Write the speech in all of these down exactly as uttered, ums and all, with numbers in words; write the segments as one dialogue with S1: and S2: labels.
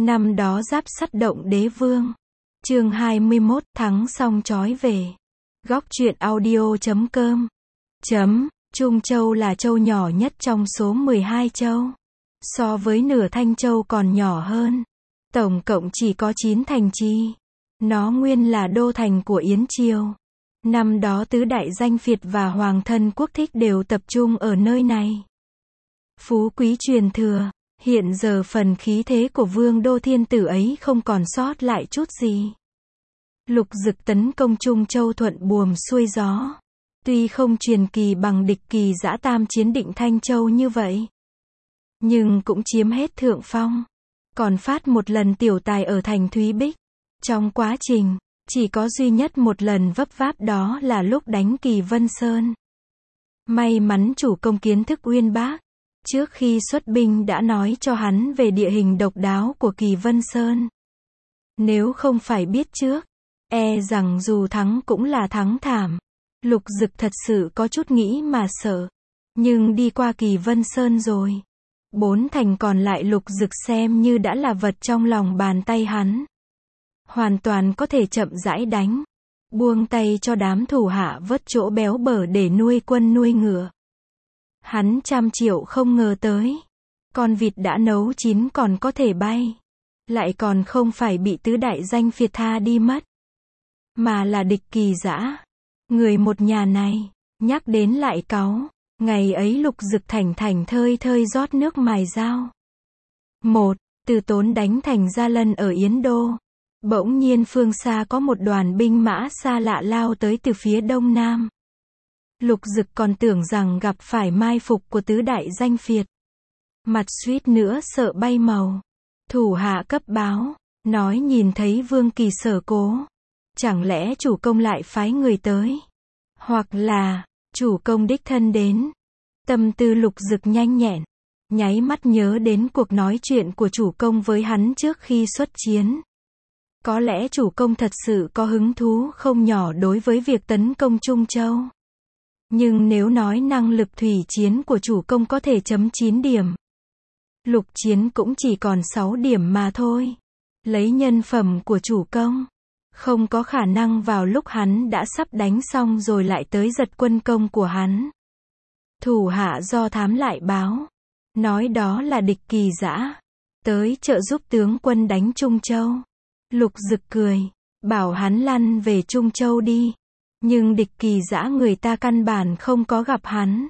S1: Năm đó Giáp Sắt động đế vương. Chương hai mươi mốt, thắng xong trói về. Góc truyện audio chấm com. Chấm, Trung Châu là châu nhỏ nhất trong số mười hai châu. So với nửa Thanh Châu còn nhỏ hơn. Tổng cộng chỉ có chín thành trì. Nó nguyên là đô thành của Yến Triều. Năm đó tứ đại danh phiệt và hoàng thân quốc thích đều tập trung ở nơi này. Phú quý truyền thừa. Hiện giờ phần khí thế của vương đô thiên tử ấy không còn sót lại chút gì. Lục Dực tấn công Trung Châu thuận buồm xuôi gió. Tuy không truyền kỳ bằng địch kỳ dã tam chiến định Thanh Châu như vậy, nhưng cũng chiếm hết thượng phong. Còn phát một lần tiểu tài ở thành Thúy Bích. Trong quá trình, chỉ có duy nhất một lần vấp váp, đó là lúc đánh Kỳ Vân Sơn. May mắn chủ công kiến thức uyên bác. Trước khi xuất binh đã nói cho hắn về địa hình độc đáo của Kỳ Vân Sơn. Nếu không phải biết trước, e rằng dù thắng cũng là thắng thảm. Lục Dực thật sự có chút nghĩ mà sợ. Nhưng đi qua Kỳ Vân Sơn rồi, bốn thành còn lại Lục Dực xem như đã là vật trong lòng bàn tay hắn. Hoàn toàn có thể chậm rãi đánh. Buông tay cho đám thủ hạ vớt chỗ béo bở để nuôi quân nuôi ngựa. Hắn trăm triệu không ngờ tới. Con vịt đã nấu chín còn có thể bay. Lại còn không phải bị tứ đại danh phiệt tha đi mất. Mà là địch kỳ dã. Người một nhà này, nhắc đến lại cáu. Ngày ấy Lục Dực thảnh thảnh thơi thơi rót nước mài dao. Một, Từ Tốn đánh thành Gia Lân ở Yến Đô. Bỗng nhiên phương xa có một đoàn binh mã xa lạ lao tới từ phía đông nam. Lục Dực còn tưởng rằng gặp phải mai phục của tứ đại danh phiệt. Mặt suýt nữa sợ bay màu. Thủ hạ cấp báo, nói nhìn thấy Vương Kỳ Sở Cố. Chẳng lẽ chủ công lại phái người tới? Hoặc là, chủ công đích thân đến. Tâm tư Lục Dực nhanh nhẹn. Nháy mắt nhớ đến cuộc nói chuyện của chủ công với hắn trước khi xuất chiến. Có lẽ chủ công thật sự có hứng thú không nhỏ đối với việc tấn công Trung Châu. Nhưng nếu nói năng lực thủy chiến của chủ công có thể chấm chín điểm. Lục chiến cũng chỉ còn sáu điểm mà thôi. Lấy nhân phẩm của chủ công, không có khả năng vào lúc hắn đã sắp đánh xong rồi lại tới giật quân công của hắn. Thủ hạ do thám lại báo. Nói đó là địch kỳ dã. Tới trợ giúp tướng quân đánh Trung Châu. Lục Dực cười. Bảo hắn lăn về Trung Châu đi. Nhưng địch kỳ dã người ta căn bản không có gặp hắn.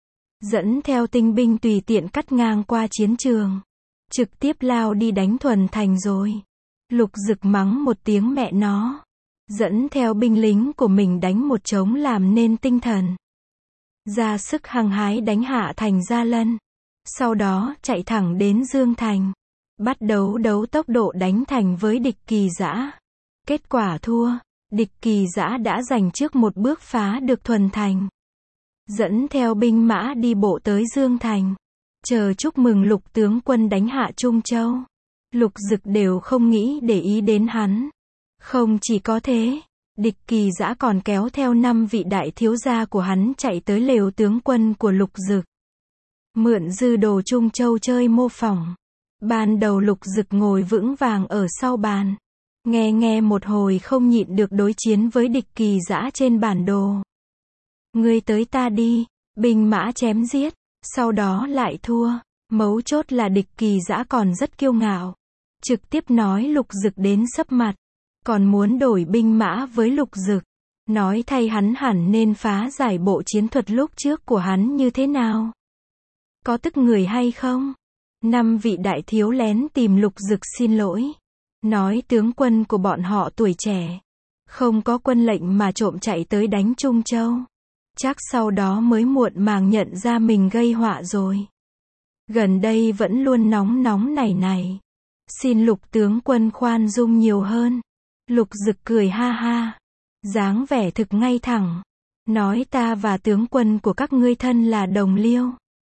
S1: Dẫn theo tinh binh tùy tiện cắt ngang qua chiến trường. Trực tiếp lao đi đánh Thuần Thành rồi. Lục Dực mắng một tiếng mẹ nó. Dẫn theo binh lính của mình đánh một trống làm nên tinh thần. Ra sức hăng hái đánh hạ thành Gia Lân. Sau đó chạy thẳng đến Dương Thành. Bắt đấu đấu tốc độ đánh thành với địch kỳ dã. Kết quả thua. Địch kỳ dã đã giành trước một bước phá được Thuần Thành. Dẫn theo binh mã đi bộ tới Dương Thành. Chờ chúc mừng Lục tướng quân đánh hạ Trung Châu. Lục Dực đều không nghĩ để ý đến hắn. Không chỉ có thế, địch kỳ dã còn kéo theo năm vị đại thiếu gia của hắn chạy tới lều tướng quân của Lục Dực. Mượn dư đồ Trung Châu chơi mô phỏng. Ban đầu Lục Dực ngồi vững vàng ở sau bàn. Nghe nghe một hồi không nhịn được đối chiến với địch kỳ dã trên bản đồ. Ngươi tới ta đi, binh mã chém giết, sau đó lại thua. Mấu chốt là địch kỳ dã còn rất kiêu ngạo. Trực tiếp nói Lục Dực đến sấp mặt. Còn muốn đổi binh mã với Lục Dực. Nói thay hắn hẳn nên phá giải bộ chiến thuật lúc trước của hắn như thế nào. Có tức người hay không? Năm vị đại thiếu lén tìm Lục Dực xin lỗi. Nói tướng quân của bọn họ tuổi trẻ. Không có quân lệnh mà trộm chạy tới đánh Trung Châu. Chắc sau đó mới muộn màng nhận ra mình gây họa rồi. Gần đây vẫn luôn nóng nóng nảy nảy. Xin Lục tướng quân khoan dung nhiều hơn. Lục Dực cười ha ha. Dáng vẻ thực ngay thẳng. Nói ta và tướng quân của các ngươi thân là đồng liêu.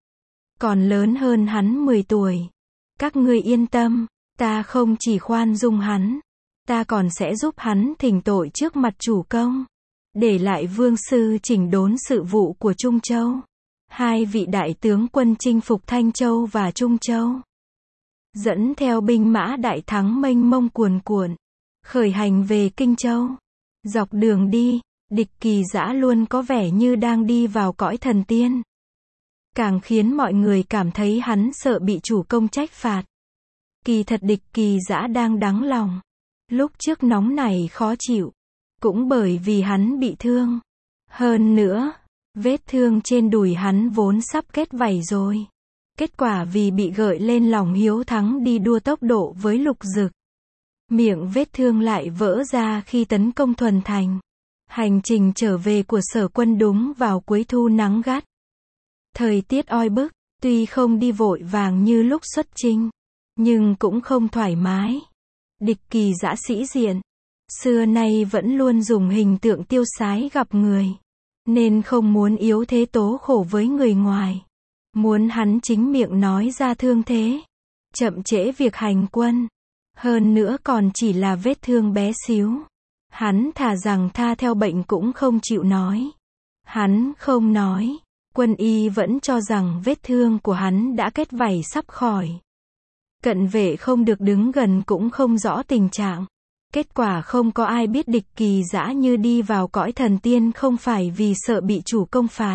S1: Còn lớn hơn hắn mười tuổi. Các ngươi yên tâm. Ta không chỉ khoan dung hắn. Ta còn sẽ giúp hắn thỉnh tội trước mặt chủ công. Để lại vương sư chỉnh đốn sự vụ của Trung Châu. Hai vị đại tướng quân chinh phục Thanh Châu và Trung Châu. dẫn theo binh mã đại thắng mênh mông cuồn cuộn, khởi hành về Kinh Châu. Dọc đường đi, địch Kỳ Dã luôn có vẻ như đang đi vào cõi thần tiên. Càng khiến mọi người cảm thấy hắn sợ bị chủ công trách phạt. Kỳ thật địch Kỳ Dã đang đắng lòng. Lúc trước nóng này khó chịu, cũng bởi vì hắn bị thương. Hơn nữa, vết thương trên đùi hắn vốn sắp kết vảy rồi. Kết quả vì bị gợi lên lòng hiếu thắng đi đua tốc độ với Lục Dực. Miệng vết thương lại vỡ ra khi tấn công Thuần Thành. Hành trình trở về của Sở Quân đúng vào cuối thu nắng gắt. Thời tiết oi bức, tuy không đi vội vàng như lúc xuất chinh, nhưng cũng không thoải mái. Địch Kỳ Dã sĩ diện, xưa nay vẫn luôn dùng hình tượng tiêu sái gặp người, nên không muốn yếu thế tố khổ với người ngoài. Muốn hắn chính miệng nói ra thương thế, chậm trễ việc hành quân. Hơn nữa còn chỉ là vết thương bé xíu. Hắn thà rằng tha theo bệnh cũng không chịu nói. Hắn không nói, quân y vẫn cho rằng vết thương của hắn đã kết vảy sắp khỏi. Cận vệ không được đứng gần cũng không rõ tình trạng. Kết quả không có ai biết địch Kỳ Dã như đi vào cõi thần tiên không phải vì sợ bị chủ công phạt,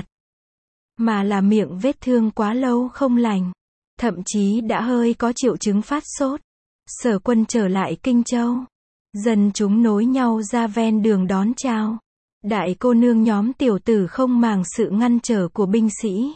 S1: mà là miệng vết thương quá lâu không lành, thậm chí đã hơi có triệu chứng phát sốt. Sở Quân trở lại Kinh Châu, dân chúng nối nhau ra ven đường đón chào. Đại cô nương nhóm tiểu tử không màng sự ngăn trở của binh sĩ,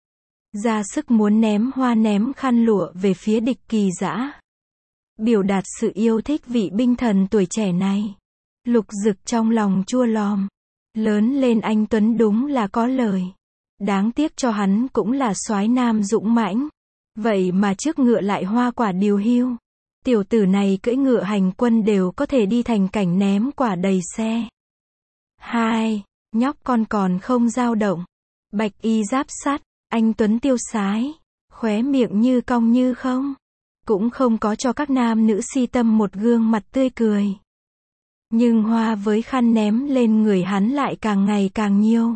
S1: ra sức muốn ném hoa ném khăn lụa về phía địch Kỳ Dã, biểu đạt sự yêu thích vị binh thần tuổi trẻ này. Lục Dực trong lòng chua lòm, lớn lên anh tuấn đúng là có lời, đáng tiếc cho hắn cũng là soái nam dũng mãnh, vậy mà trước ngựa lại hoa quả điều hưu. Tiểu tử này cưỡi ngựa hành quân đều có thể đi thành cảnh ném quả đầy xe. Hai, nhóc con còn không dao động, bạch y giáp sắt, anh tuấn tiêu sái, khóe miệng như cong như không, cũng không có cho các nam nữ si tâm một gương mặt tươi cười. Nhưng hoa với khăn ném lên người hắn lại càng ngày càng nhiều.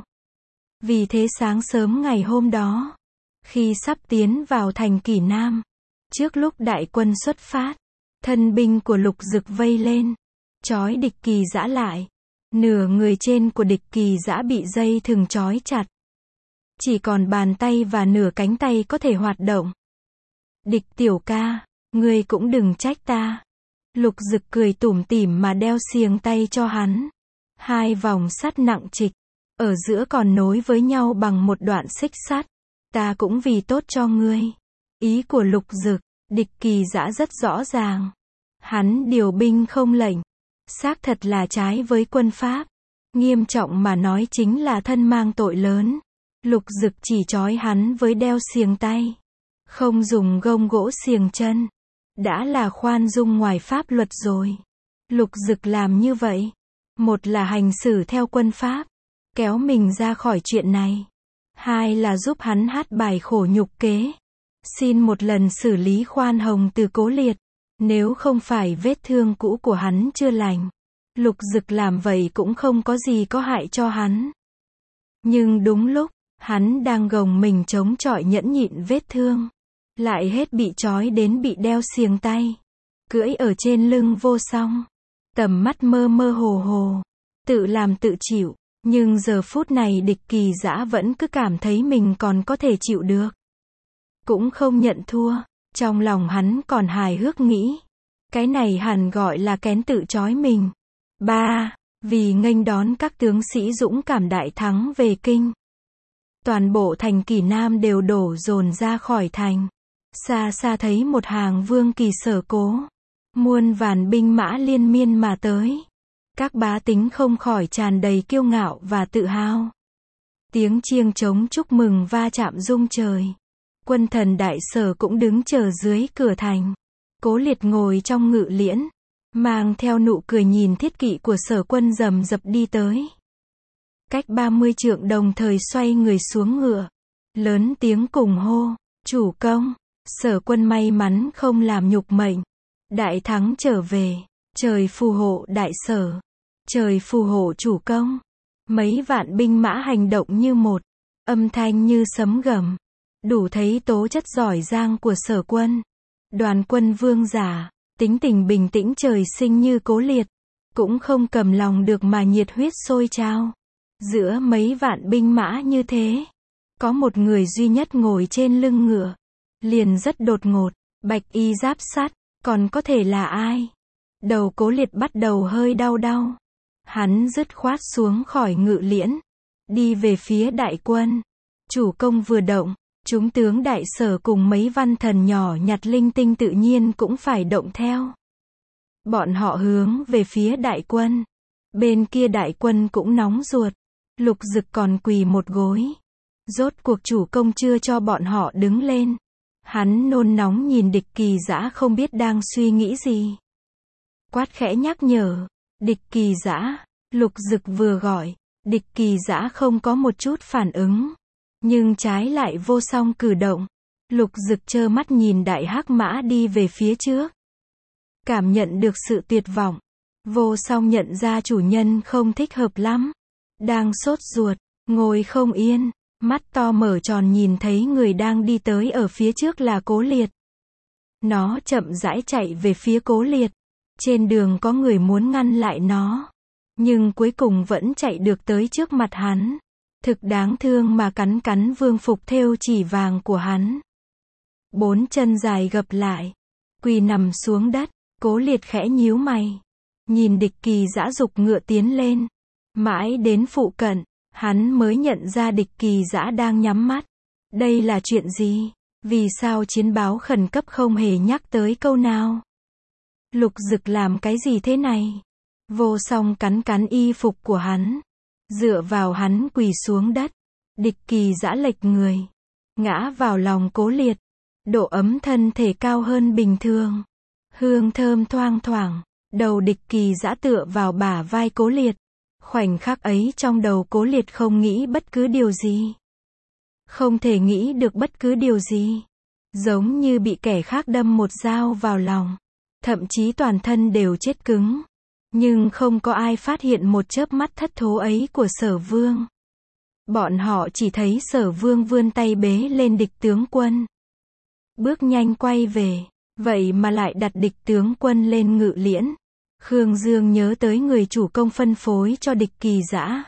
S1: Vì thế sáng sớm ngày hôm đó, khi sắp tiến vào thành Kỷ Nam, trước lúc đại quân xuất phát, thân binh của Lục Dực vây lên, trói địch Kỳ Dã lại. Nửa người trên của địch Kỳ Dã bị dây thừng trói chặt, chỉ còn bàn tay và nửa cánh tay có thể hoạt động. Địch tiểu ca, ngươi cũng đừng trách ta. Lục Dực cười tủm tỉm mà đeo xiềng tay cho hắn. Hai vòng sắt nặng trịch, ở giữa còn nối với nhau bằng một đoạn xích sắt. Ta cũng vì tốt cho ngươi. Ý của Lục Dực, địch Kỳ Dã rất rõ ràng. Hắn điều binh không lệnh, xác thật là trái với quân pháp. Nghiêm trọng mà nói chính là thân mang tội lớn. Lục Dực chỉ trói hắn với đeo xiềng tay, không dùng gông gỗ xiềng chân, đã là khoan dung ngoài pháp luật rồi. Lục Dực làm như vậy, một là hành xử theo quân pháp, kéo mình ra khỏi chuyện này. Hai là giúp hắn hát bài khổ nhục kế, xin một lần xử lý khoan hồng từ Cố Liệt. Nếu không phải vết thương cũ của hắn chưa lành, Lục Dực làm vậy cũng không có gì có hại cho hắn. Nhưng đúng lúc hắn đang gồng mình chống chọi nhẫn nhịn vết thương, lại hết bị trói đến bị đeo xiềng tay, cưỡi ở trên lưng vô song, tầm mắt mơ mơ hồ hồ, tự làm tự chịu. Nhưng giờ phút này địch Kỳ Dã vẫn cứ cảm thấy mình còn có thể chịu được, cũng không nhận thua. Trong lòng hắn còn hài hước nghĩ, cái này hẳn gọi là kén tự trói mình. Ba, vì nghênh đón các tướng sĩ dũng cảm đại thắng về kinh, toàn bộ thành Kỷ Nam đều đổ dồn ra khỏi thành. Xa xa thấy một hàng vương kỳ Sở Cố, muôn vàn binh mã liên miên mà tới. Các bá tính không khỏi tràn đầy kiêu ngạo và tự hào. Tiếng chiêng trống chúc mừng va chạm rung trời. Quân thần đại Sở cũng đứng chờ dưới cửa thành. Cố Liệt ngồi trong ngự liễn, mang theo nụ cười nhìn thiết kỵ của Sở Quân rầm rập đi tới. Cách ba mươi trượng đồng thời xoay người xuống ngựa, lớn tiếng cùng hô, chủ công. Sở Quân may mắn không làm nhục mệnh, đại thắng trở về, trời phù hộ đại Sở, trời phù hộ chủ công. Mấy vạn binh mã hành động như một, âm thanh như sấm gầm, đủ thấy tố chất giỏi giang của Sở Quân. Đoàn Quân vương giả, tính tình bình tĩnh trời sinh như Cố Liệt, cũng không cầm lòng được mà nhiệt huyết sôi trào. Giữa mấy vạn binh mã như thế, có một người duy nhất ngồi trên lưng ngựa, liền rất đột ngột, bạch y giáp sắt, còn có thể là ai? Đầu Cố Liệt bắt đầu hơi đau đau. Hắn dứt khoát xuống khỏi ngự liễn, đi về phía đại quân. Chủ công vừa động, chúng tướng đại sở cùng mấy văn thần nhỏ nhặt linh tinh tự nhiên cũng phải động theo. Bọn họ hướng về phía đại quân. Bên kia đại quân cũng nóng ruột. Lục Dực còn quỳ một gối. Rốt cuộc chủ công chưa cho bọn họ đứng lên. Hắn nôn nóng nhìn Địch Kỳ Dã không biết đang suy nghĩ gì. Quát khẽ nhắc nhở. Địch Kỳ Dã. Lục Dực vừa gọi. Địch Kỳ Dã không có một chút phản ứng. Nhưng trái lại vô song cử động. Lục Dực trơ mắt nhìn đại hắc mã đi về phía trước. Cảm nhận được sự tuyệt vọng. Vô song nhận ra chủ nhân không thích hợp lắm. Đang sốt ruột, ngồi không yên, mắt to mở tròn nhìn thấy người đang đi tới ở phía trước là Cố Liệt. Nó chậm rãi chạy về phía Cố Liệt. Trên đường có người muốn ngăn lại nó. Nhưng cuối cùng vẫn chạy được tới trước mặt hắn. Thực đáng thương mà cắn cắn vương phục thêu chỉ vàng của hắn. Bốn chân dài gập lại. Quỳ nằm xuống đất. Cố Liệt khẽ nhíu mày. Nhìn Địch Kỳ Dã dục ngựa tiến lên. Mãi đến phụ cận, hắn mới nhận ra Địch Kỳ Dã đang nhắm mắt. Đây là chuyện gì? Vì sao chiến báo khẩn cấp không hề nhắc tới câu nào? Lục Dực làm cái gì thế này? Vô song cắn cắn y phục của hắn. Dựa vào hắn quỳ xuống đất. Địch Kỳ Dã lệch người. Ngã vào lòng Cố Liệt. Độ ấm thân thể cao hơn bình thường. Hương thơm thoang thoảng. Đầu Địch Kỳ Dã tựa vào bả vai Cố Liệt. Khoảnh khắc ấy trong đầu Cố Liệt không nghĩ bất cứ điều gì. Không thể nghĩ được bất cứ điều gì. Giống như bị kẻ khác đâm một dao vào lòng. Thậm chí toàn thân đều chết cứng. Nhưng không có ai phát hiện một chớp mắt thất thố ấy của Sở Vương. Bọn họ chỉ thấy Sở Vương vươn tay bế lên địch tướng quân. Bước nhanh quay về. Vậy mà lại đặt địch tướng quân lên ngự liễn. Khương Dương nhớ tới người chủ công phân phối cho Địch Kỳ Dã.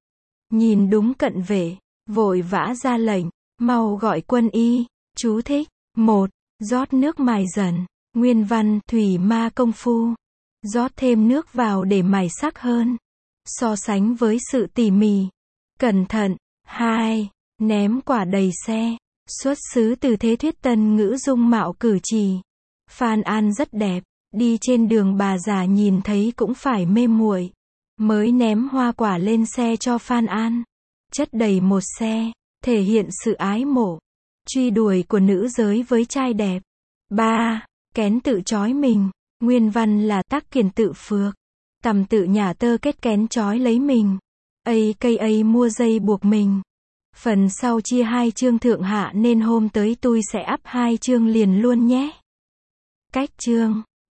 S1: Nhìn đúng cận vệ, vội vã ra lệnh, mau gọi quân y. Chú thích. một. Rót nước mài dần. Nguyên văn, thủy ma công phu. Rót thêm nước vào để mài sắc hơn. So sánh với sự tỉ mỉ. Cẩn thận. hai. Ném quả đầy xe. Xuất xứ từ thế thuyết tân ngữ dung mạo cử chỉ. Phan An rất đẹp. Đi trên đường bà già nhìn thấy cũng phải mê muội. Mới ném hoa quả lên xe cho Phan An. Chất đầy một xe. Thể hiện sự ái mộ. Truy đuổi của nữ giới với trai đẹp. ba. Kén tự trói mình. Nguyên văn là Tắc Kiền tự phược. Tầm tự nhà tơ kết kén trói lấy mình. a ca a mua dây buộc mình. Phần sau chia hai chương thượng hạ nên hôm tới tôi sẽ up hai chương liền luôn nhé. Cách chương